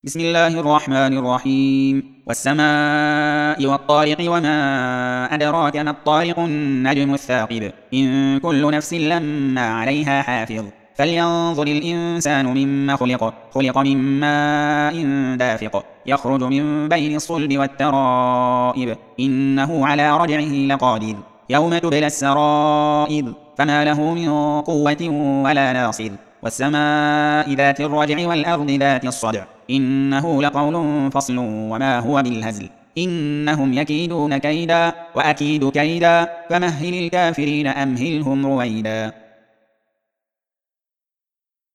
بسم الله الرحمن الرحيم والسماء والطارق وما أدراك ما الطارق النجم الثاقب إن كل نفس لما عليها حافظ فلينظر الإنسان مما خلق من ماء دافق يخرج من بين الصلب والترائب إنه على رجعه لقادر يوم تبلى السرائر فما له من قوة ولا ناصر والسماء ذات الرجع والأرض ذات الصدع إنه لقول فصل وما هو بالهزل إنهم يكيدون كيدا وأكيد كيدا فمهل الكافرين أمهلهم رويدا.